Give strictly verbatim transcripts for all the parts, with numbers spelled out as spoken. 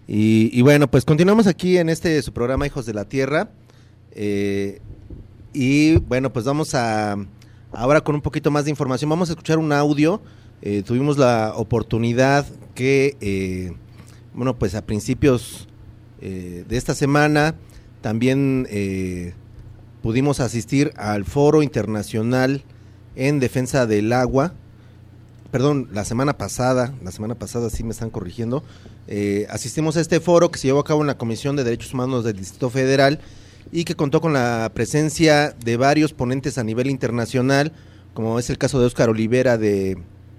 Y, y bueno, pues continuamos aquí en este su programa Hijos de la Tierra. Eh, y bueno, pues vamos a ahora con un poquito más de información. Vamos a escuchar un audio. Eh, tuvimos la oportunidad que, eh, bueno, pues a principios eh, de esta semana también eh, pudimos asistir al Foro Internacional en Defensa del Agua. Perdón, la semana pasada, la semana pasada sí me están corrigiendo, eh, asistimos a este foro que se llevó a cabo en la Comisión de Derechos Humanos del Distrito Federal y que contó con la presencia de varios ponentes a nivel internacional, como es el caso de Óscar Olivera de,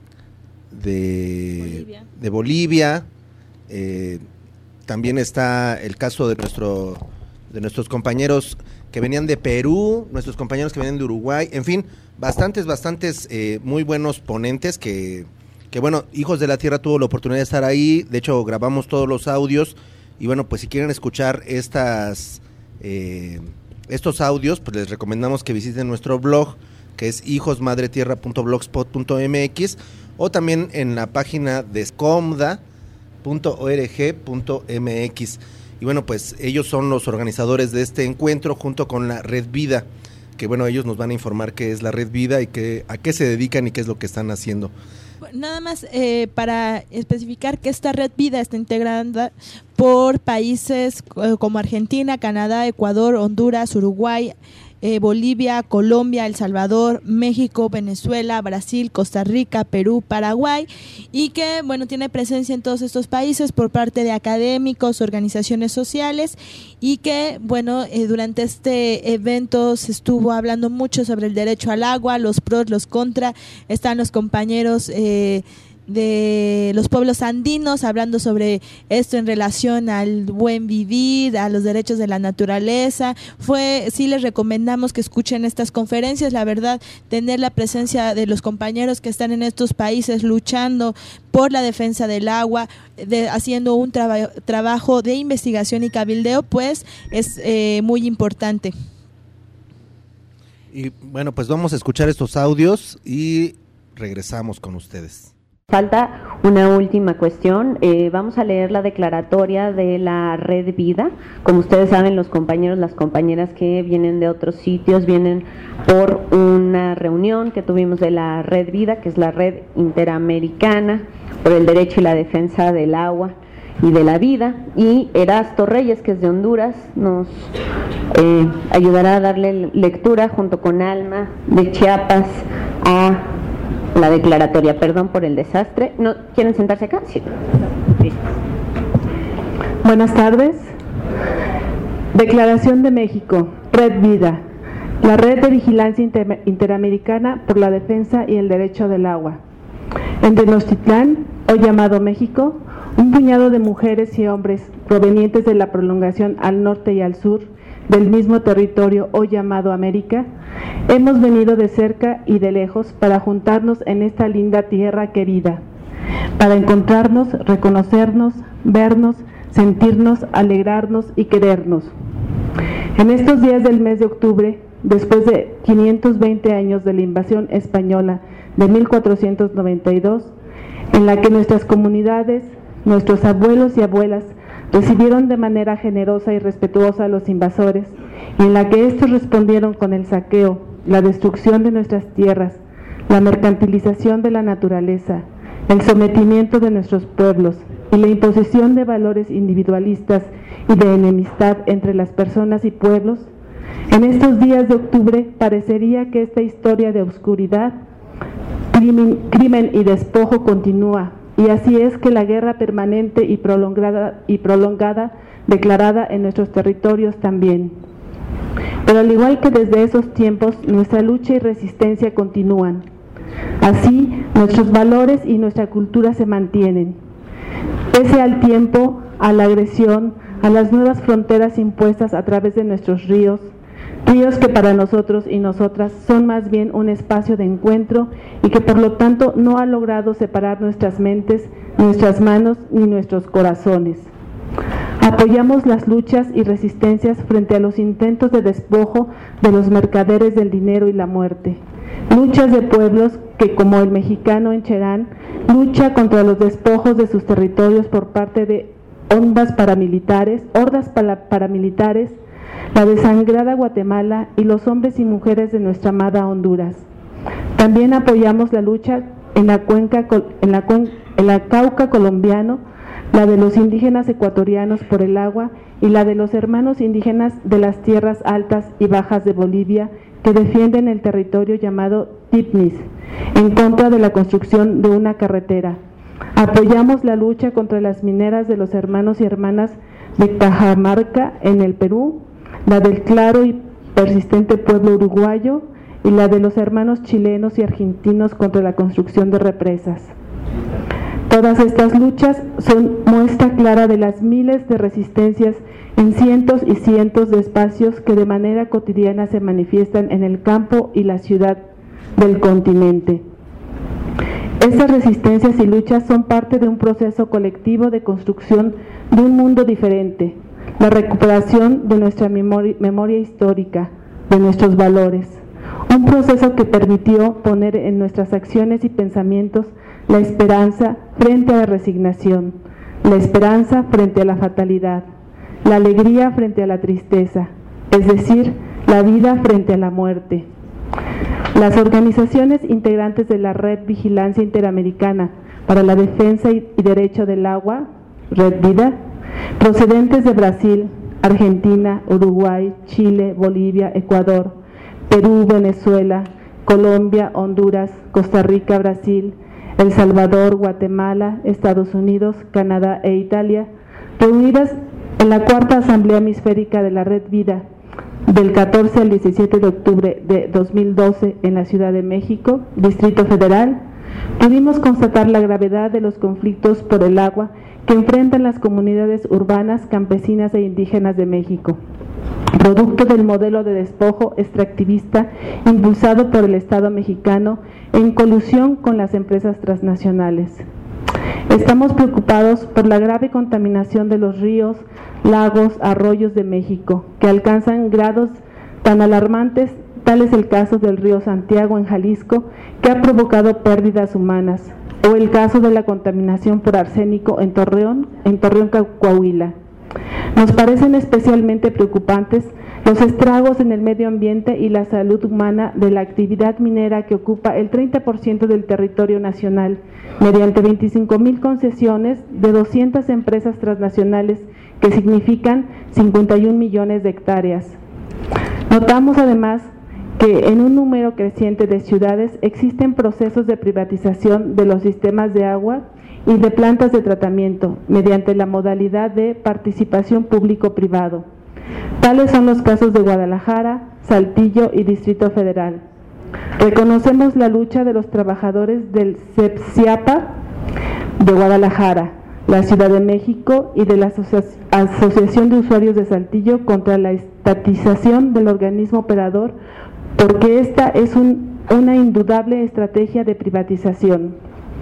de Bolivia, de Bolivia. Eh, también está el caso de, nuestro, de nuestros compañeros que venían de Perú, nuestros compañeros que venían de Uruguay, en fin, bastantes, bastantes eh, muy buenos ponentes que, que bueno, Hijos de la Tierra tuvo la oportunidad de estar ahí, de hecho grabamos todos los audios y bueno, pues si quieren escuchar estas eh, estos audios, pues les recomendamos que visiten nuestro blog, que es hijos madre tierra punto blogspot punto m x o también en la página de scomda punto org punto m x. Y bueno, pues ellos son los organizadores de este encuentro junto con la Red Vida, que bueno, ellos nos van a informar qué es la Red Vida y qué, a qué se dedican y qué es lo que están haciendo. Nada más eh, para especificar que esta Red Vida está integrada por países eh, como Argentina, Canadá, Ecuador, Honduras, Uruguay, Eh, Bolivia, Colombia, El Salvador, México, Venezuela, Brasil, Costa Rica, Perú, Paraguay, y que bueno, tiene presencia en todos estos países por parte de académicos, organizaciones sociales, y que bueno, eh, durante este evento se estuvo hablando mucho sobre el derecho al agua, los pros, los contra. Están los compañeros eh, de los pueblos andinos hablando sobre esto en relación al buen vivir, a los derechos de la naturaleza. Fue, sí les recomendamos que escuchen estas conferencias, la verdad, tener la presencia de los compañeros que están en estos países luchando por la defensa del agua, de, haciendo un traba, trabajo de investigación y cabildeo, pues es eh, muy importante. Y bueno, pues vamos a escuchar estos audios y regresamos con ustedes. Falta una última cuestión, eh, vamos a leer la declaratoria de la Red Vida. Como ustedes saben, los compañeros, las compañeras que vienen de otros sitios, vienen por una reunión que tuvimos de la Red Vida, que es la Red Interamericana por el Derecho y la Defensa del Agua y de la Vida, y Erasto Reyes, que es de Honduras, nos eh, ayudará a darle lectura junto con Alma de Chiapas a la declaratoria. Perdón por el desastre. ¿No quieren sentarse acá? Sí. Sí. Buenas tardes. Declaración de México. Red Vida. La red de vigilancia inter interamericana por la defensa y el derecho del agua. En Tenochtitlán, hoy llamado México, un puñado de mujeres y hombres provenientes de la prolongación al norte y al sur del mismo territorio hoy llamado América, hemos venido de cerca y de lejos para juntarnos en esta linda tierra querida, para encontrarnos, reconocernos, vernos, sentirnos, alegrarnos y querernos. En estos días del mes de octubre, después de quinientos veinte años de la invasión española de mil cuatrocientos noventa y dos, en la que nuestras comunidades, nuestros abuelos y abuelas recibieron de manera generosa y respetuosa a los invasores, y en la que estos respondieron con el saqueo, la destrucción de nuestras tierras, la mercantilización de la naturaleza, el sometimiento de nuestros pueblos y la imposición de valores individualistas y de enemistad entre las personas y pueblos. En estos días de octubre parecería que esta historia de oscuridad, crimen, crimen y despojo continúa. Y así es que la guerra permanente y prolongada, y prolongada declarada en nuestros territorios también. Pero al igual que desde esos tiempos, nuestra lucha y resistencia continúan. Así, nuestros valores y nuestra cultura se mantienen. Pese al tiempo, a la agresión, a las nuevas fronteras impuestas a través de nuestros ríos, ríos que para nosotros y nosotras son más bien un espacio de encuentro y que por lo tanto no ha logrado separar nuestras mentes, nuestras manos ni nuestros corazones. Apoyamos las luchas y resistencias frente a los intentos de despojo de los mercaderes del dinero y la muerte. Luchas de pueblos que, como el mexicano en Cherán, lucha contra los despojos de sus territorios por parte de ondas paramilitares, hordas para, paramilitares, la desangrada Guatemala y los hombres y mujeres de nuestra amada Honduras. También apoyamos la lucha en la cuenca, en la, en la Cauca colombiano, la de los indígenas ecuatorianos por el agua y la de los hermanos indígenas de las tierras altas y bajas de Bolivia que defienden el territorio llamado Tipnis, en contra de la construcción de una carretera. Apoyamos la lucha contra las mineras de los hermanos y hermanas de Cajamarca en el Perú, la del claro y persistente pueblo uruguayo y la de los hermanos chilenos y argentinos contra la construcción de represas. Todas estas luchas son muestra clara de las miles de resistencias en cientos y cientos de espacios que de manera cotidiana se manifiestan en el campo y la ciudad del continente. Estas resistencias y luchas son parte de un proceso colectivo de construcción de un mundo diferente, la recuperación de nuestra memoria, memoria histórica, de nuestros valores, un proceso que permitió poner en nuestras acciones y pensamientos la esperanza frente a la resignación, la esperanza frente a la fatalidad, la alegría frente a la tristeza, es decir, la vida frente a la muerte. Las organizaciones integrantes de la Red Vigilancia Interamericana para la Defensa y Derecho del Agua, Red Vida, procedentes de Brasil, Argentina, Uruguay, Chile, Bolivia, Ecuador, Perú, Venezuela, Colombia, Honduras, Costa Rica, Brasil, El Salvador, Guatemala, Estados Unidos, Canadá e Italia, reunidas en la cuarta Asamblea Hemisférica de la Red Vida, del catorce al diecisiete de octubre de dos mil doce en la Ciudad de México, Distrito Federal, pudimos constatar la gravedad de los conflictos por el agua que enfrentan las comunidades urbanas, campesinas e indígenas de México, producto del modelo de despojo extractivista impulsado por el Estado mexicano en colusión con las empresas transnacionales. Estamos preocupados por la grave contaminación de los ríos, lagos, arroyos de México, que alcanzan grados tan alarmantes, tal es el caso del río Santiago en Jalisco, que ha provocado pérdidas humanas, o el caso de la contaminación por arsénico en Torreón, en Torreón, Coahuila. Nos parecen especialmente preocupantes los estragos en el medio ambiente y la salud humana de la actividad minera que ocupa el treinta por ciento del territorio nacional, mediante veinticinco mil concesiones de doscientas empresas transnacionales que significan cincuenta y un millones de hectáreas. Notamos además que en un número creciente de ciudades existen procesos de privatización de los sistemas de agua y de plantas de tratamiento mediante la modalidad de participación público-privado. Tales son los casos de Guadalajara, Saltillo y Distrito Federal. Reconocemos la lucha de los trabajadores del CEPSIAPA de Guadalajara, la Ciudad de México y de la Asocia- Asociación de Usuarios de Saltillo contra la estatización del organismo operador, porque esta es un, una indudable estrategia de privatización.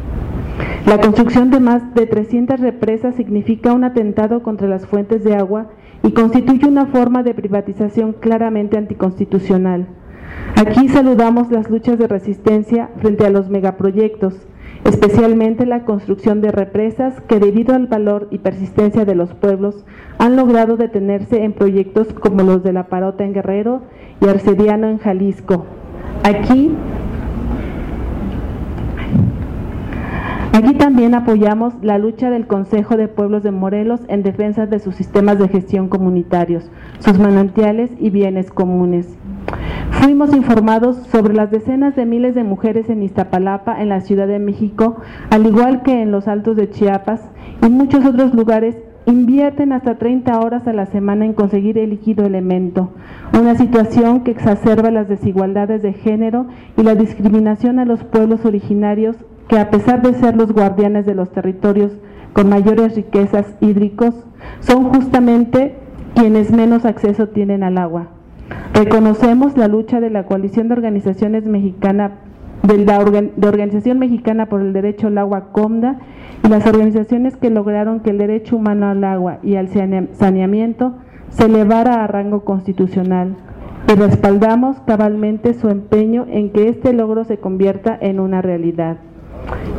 La construcción de más de trescientas represas significa un atentado contra las fuentes de agua y constituye una forma de privatización claramente anticonstitucional. Aquí saludamos las luchas de resistencia frente a los megaproyectos, especialmente la construcción de represas que, debido al valor y persistencia de los pueblos, han logrado detenerse en proyectos como los de La Parota en Guerrero y Arcediano en Jalisco. Aquí Aquí también apoyamos la lucha del Consejo de Pueblos de Morelos en defensa de sus sistemas de gestión comunitarios, sus manantiales y bienes comunes. Fuimos informados sobre las decenas de miles de mujeres en Iztapalapa, en la Ciudad de México, al igual que en los Altos de Chiapas y muchos otros lugares, invierten hasta treinta horas a la semana en conseguir el líquido elemento, una situación que exacerba las desigualdades de género y la discriminación a los pueblos originarios que, a pesar de ser los guardianes de los territorios con mayores riquezas hídricos, son justamente quienes menos acceso tienen al agua. Reconocemos la lucha de la Coalición de Organizaciones Mexicana, de la organ, de Organización Mexicana por el Derecho al Agua, COMDA, y las organizaciones que lograron que el derecho humano al agua y al saneamiento se elevara a rango constitucional, y respaldamos cabalmente su empeño en que este logro se convierta en una realidad.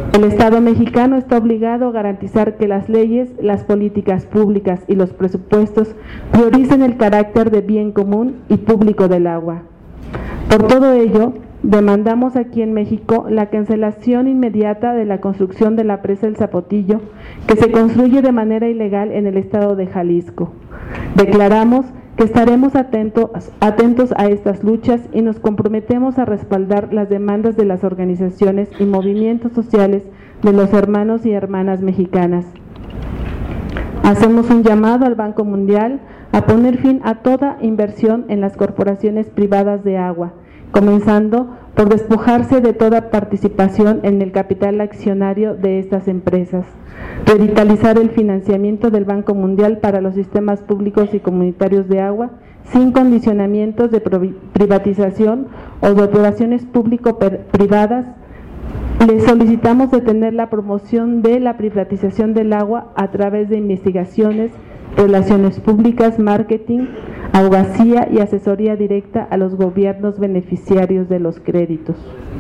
El Estado mexicano está obligado a garantizar que las leyes, las políticas públicas y los presupuestos prioricen el carácter de bien común y público del agua. Por todo ello, demandamos aquí en México la cancelación inmediata de la construcción de la presa El Zapotillo, que se construye de manera ilegal en el estado de Jalisco. Declaramos que estaremos atentos, atentos a estas luchas y nos comprometemos a respaldar las demandas de las organizaciones y movimientos sociales de los hermanos y hermanas mexicanas. Hacemos un llamado al Banco Mundial a poner fin a toda inversión en las corporaciones privadas de agua, comenzando por despojarse de toda participación en el capital accionario de estas empresas, revitalizar el financiamiento del Banco Mundial para los sistemas públicos y comunitarios de agua, sin condicionamientos de privatización o de operaciones público-privadas. Les solicitamos detener la promoción de la privatización del agua a través de investigaciones, relaciones públicas, marketing, abogacía y asesoría directa a los gobiernos beneficiarios de los créditos.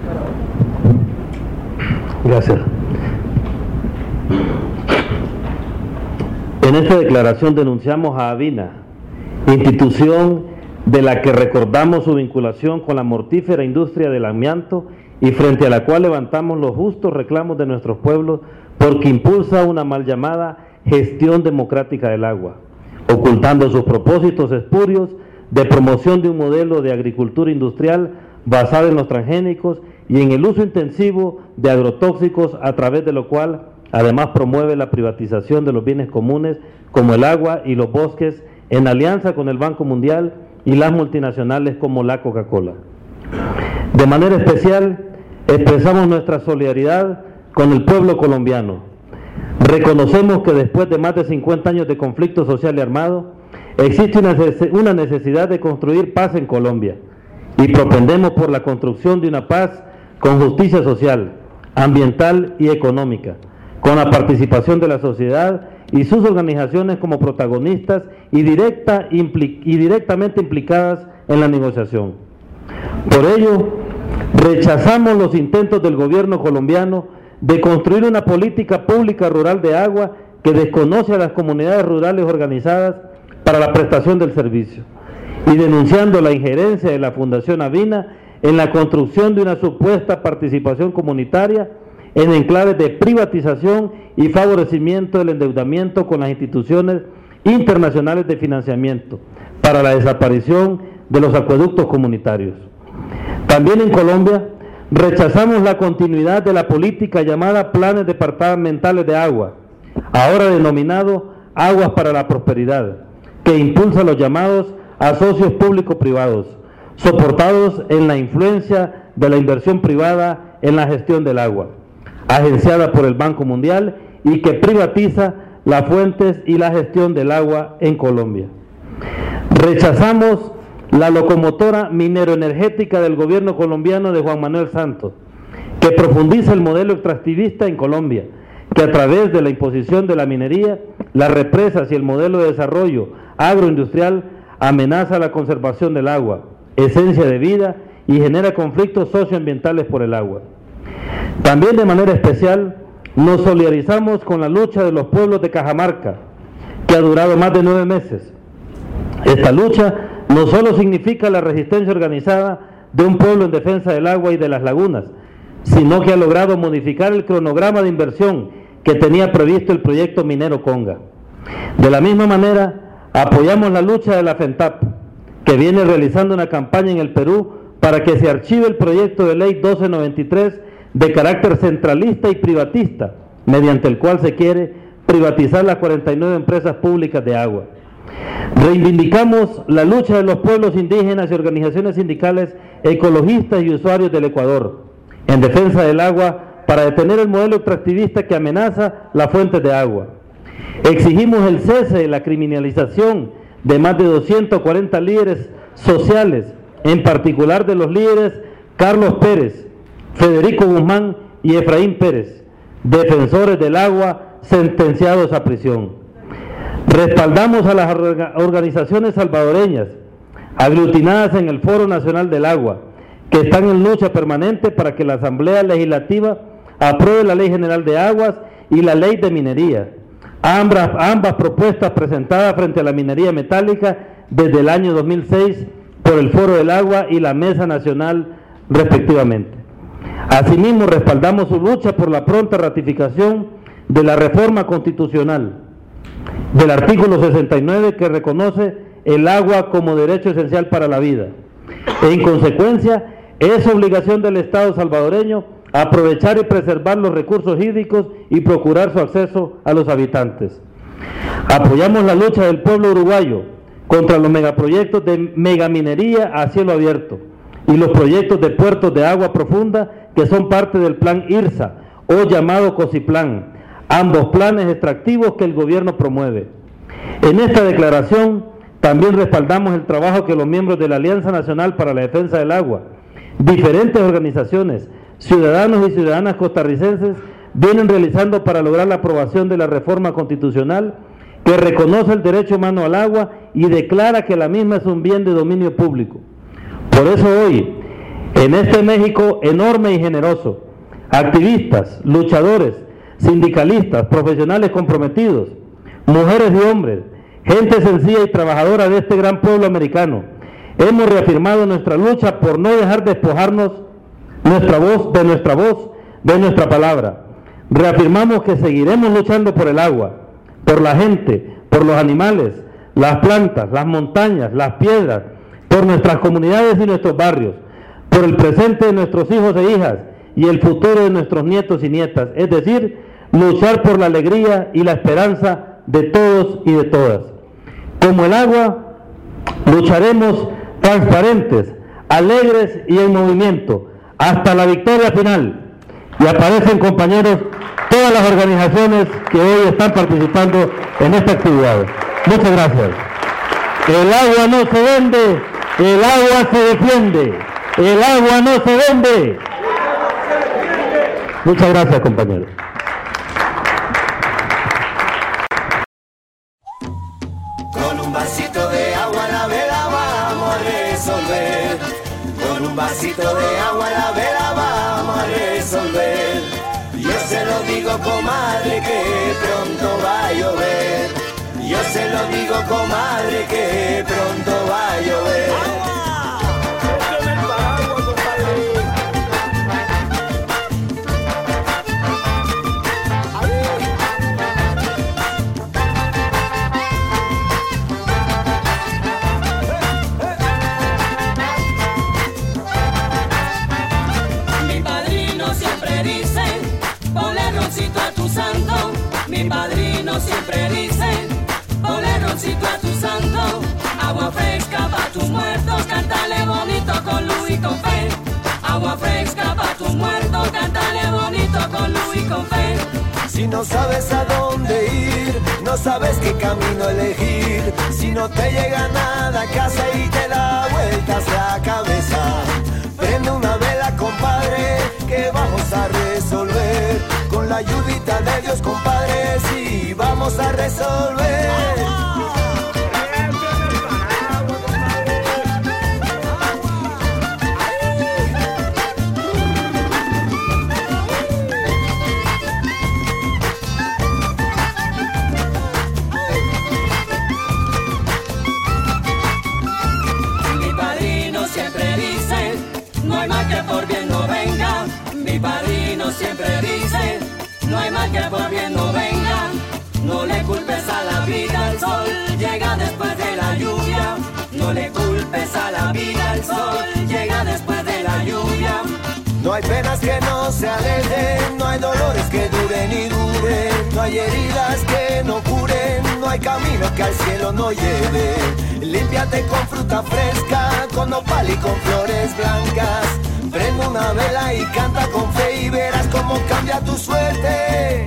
Gracias. En esta declaración denunciamos a Avina, institución de la que recordamos su vinculación con la mortífera industria del amianto y frente a la cual levantamos los justos reclamos de nuestros pueblos porque impulsa una mal llamada gestión democrática del agua, ocultando sus propósitos espurios de promoción de un modelo de agricultura industrial basada en los transgénicos y en el uso intensivo de agrotóxicos, a través de lo cual además promueve la privatización de los bienes comunes como el agua y los bosques, en alianza con el Banco Mundial y las multinacionales como la Coca-Cola. De manera especial, expresamos nuestra solidaridad con el pueblo colombiano. Reconocemos que después de más de cincuenta años de conflicto social y armado, existe una necesidad de construir paz en Colombia y propendemos por la construcción de una paz con justicia social, ambiental y económica, con la participación de la sociedad y sus organizaciones como protagonistas y, directa, impli y directamente implicadas en la negociación. Por ello, rechazamos los intentos del gobierno colombiano de construir una política pública rural de agua que desconoce a las comunidades rurales organizadas para la prestación del servicio, y denunciando la injerencia de la Fundación Avina en la construcción de una supuesta participación comunitaria en enclaves de privatización y favorecimiento del endeudamiento con las instituciones internacionales de financiamiento para la desaparición de los acueductos comunitarios. También en Colombia rechazamos la continuidad de la política llamada Planes Departamentales de Agua, ahora denominado Aguas para la Prosperidad, que impulsa los llamados asocios público-privados, soportados en la influencia de la inversión privada en la gestión del agua, agenciada por el Banco Mundial y que privatiza las fuentes y la gestión del agua en Colombia. Rechazamos la locomotora mineroenergética del gobierno colombiano de Juan Manuel Santos, que profundiza el modelo extractivista en Colombia, que a través de la imposición de la minería, las represas y el modelo de desarrollo agroindustrial amenaza la conservación del agua, esencia de vida, y genera conflictos socioambientales por el agua. También de manera especial nos solidarizamos con la lucha de los pueblos de Cajamarca, que ha durado más de nueve meses. Esta lucha no solo significa la resistencia organizada de un pueblo en defensa del agua y de las lagunas, sino que ha logrado modificar el cronograma de inversión que tenía previsto el proyecto minero Conga. De la misma manera, apoyamos la lucha de la FENTAP, que viene realizando una campaña en el Perú para que se archive el proyecto de ley doce noventa y tres de carácter centralista y privatista, mediante el cual se quiere privatizar las cuarenta y nueve empresas públicas de agua. Reivindicamos la lucha de los pueblos indígenas y organizaciones sindicales ecologistas y usuarios del Ecuador en defensa del agua para detener el modelo extractivista que amenaza las fuentes de agua. Exigimos el cese de la criminalización de más de doscientos cuarenta líderes sociales, en particular de los líderes Carlos Pérez, Federico Guzmán y Efraín Pérez, defensores del agua sentenciados a prisión. Respaldamos a las organizaciones salvadoreñas aglutinadas en el Foro Nacional del Agua, que están en lucha permanente para que la Asamblea Legislativa apruebe la Ley General de Aguas y la Ley de Minería. Ambas, ambas propuestas presentadas frente a la minería metálica desde el año dos mil seis por el Foro del Agua y la Mesa Nacional respectivamente. Asimismo, respaldamos su lucha por la pronta ratificación de la reforma constitucional del artículo sesenta y nueve que reconoce el agua como derecho esencial para la vida. En consecuencia, es obligación del Estado salvadoreño aprovechar y preservar los recursos hídricos y procurar su acceso a los habitantes. Apoyamos la lucha del pueblo uruguayo contra los megaproyectos de megaminería a cielo abierto y los proyectos de puertos de agua profunda que son parte del plan IRSA o llamado COSIPLAN, ambos planes extractivos que el gobierno promueve. En esta declaración también respaldamos el trabajo que los miembros de la Alianza Nacional para la Defensa del Agua, diferentes organizaciones, ciudadanos y ciudadanas costarricenses vienen realizando para lograr la aprobación de la reforma constitucional que reconoce el derecho humano al agua y declara que la misma es un bien de dominio público. Por eso hoy, en este México enorme y generoso, activistas, luchadores, sindicalistas, profesionales comprometidos, mujeres y hombres, gente sencilla y trabajadora de este gran pueblo americano, hemos reafirmado nuestra lucha por no dejar despojarnos nuestra voz, de nuestra voz, de nuestra palabra. Reafirmamos que seguiremos luchando por el agua, por la gente, por los animales, las plantas, las montañas, las piedras, por nuestras comunidades y nuestros barrios, por el presente de nuestros hijos e hijas y el futuro de nuestros nietos y nietas, es decir, luchar por la alegría y la esperanza de todos y de todas. Como el agua, lucharemos transparentes, alegres y en movimiento, hasta la victoria final. Y aparecen, compañeros, todas las organizaciones que hoy están participando en esta actividad. Muchas gracias. El agua no se vende, el agua se defiende. El agua no se vende. Muchas gracias, compañeros. Con un vasito de agua la vela vamos a resolver. Con un vasito de agua la vela vamos a resolver. Yo se lo digo, comadre, que pronto va a llover. Yo se lo digo, comadre, que pronto va a llover. Mi padrino siempre dice, ponle roncito a tu santo, agua fresca pa' tus muertos, cántale bonito con luz y con fe. Agua fresca pa' tus muertos, cántale bonito con luz y con fe. Si no sabes a dónde ir, no sabes qué camino elegir, si no te llega nada a casa y te da vueltas la cabeza, prende una vela, compadre, que vamos a resolver. Con la ayudita de Dios, compadre, sí, vamos a resolver. Mi padrino siempre dice, no hay mal que por bien no venga. Mi padrino siempre dice, no hay mal que por bien no venga. No le culpes a la vida, el sol llega después de la lluvia. No le culpes a la vida, el sol llega después de la lluvia. No hay penas que no se alejen, no hay dolores que duren y duren, no hay heridas que no curen, no hay camino que al cielo no lleve. Límpiate con fruta fresca, con nopal y con flores blancas. Prende una vela y canta con fe y verás cómo cambia tu suerte.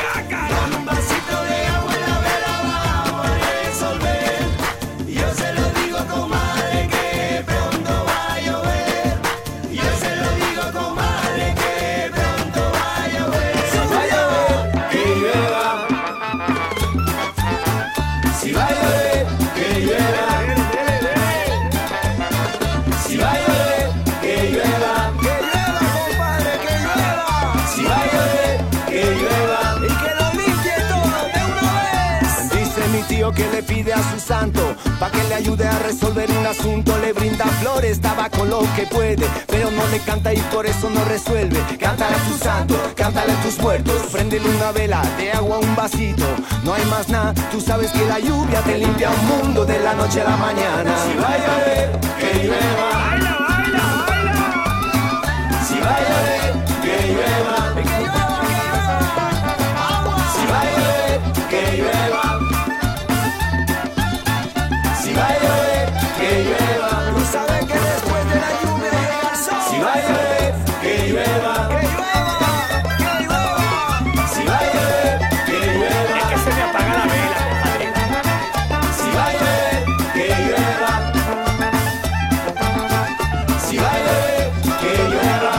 Yo se lo pide a su santo pa' que le ayude a resolver un asunto. Le brinda flores, tabaco, lo que puede, pero no le canta y por eso no resuelve. Cántale a tu santo, cántale a tus muertos, préndele una vela de agua, un vasito. No hay más nada, tú sabes que la lluvia te limpia un mundo de la noche a la mañana. Si va a llover, que llueva. Baila, baila, baila. Si va a llover, que llueva. Que llueva, que llueva. Agua. Si va a llover, que llueva. Si va a llover, que llueva. Tú sabes que después de la lluvia llega el sol. Si va a llover, que llueva. Que llueva, que llueva. Si va a llover, que llueva. Es que se me apaga la vela, compadre. Si va a llover, que llueva. Si va a llover, que llueva.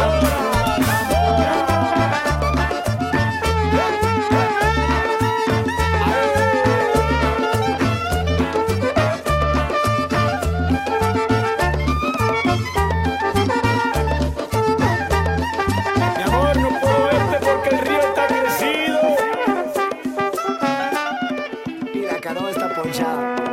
Mi amor, no puedo verte porque el río está crecido y la canoa está ponchada.